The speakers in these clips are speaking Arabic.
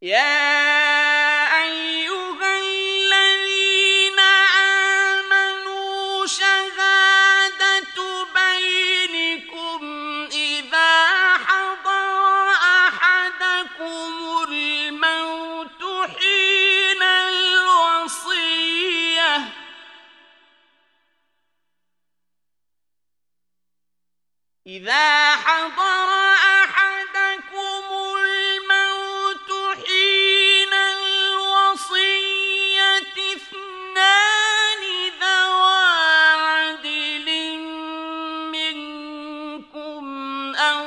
يا أيها الذين آمنوا شهادة بينكم إذا حضر أحدكم الموت حين الوصية اثنان ذوى عدل منكم أو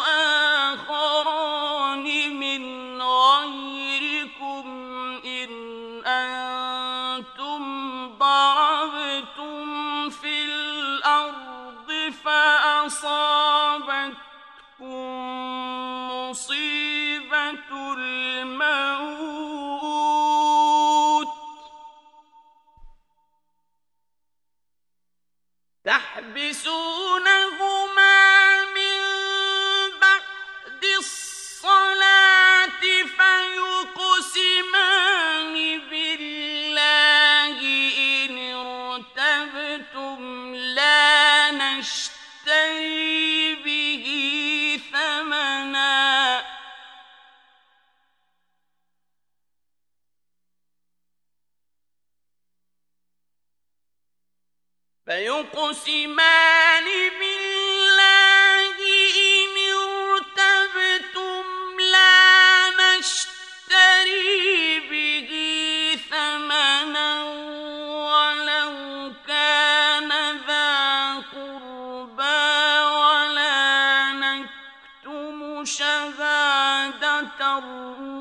آخران من غيركم إن أنتم ضربتم في الأرض فأصابتكم مصيبة الموت تحبسونهما من بعد الصلاة فيقسمان بالله إن ارتبتم لا نشتري به ثمنا ولو كان ذا قربى ولا نكتم شهادة الرسول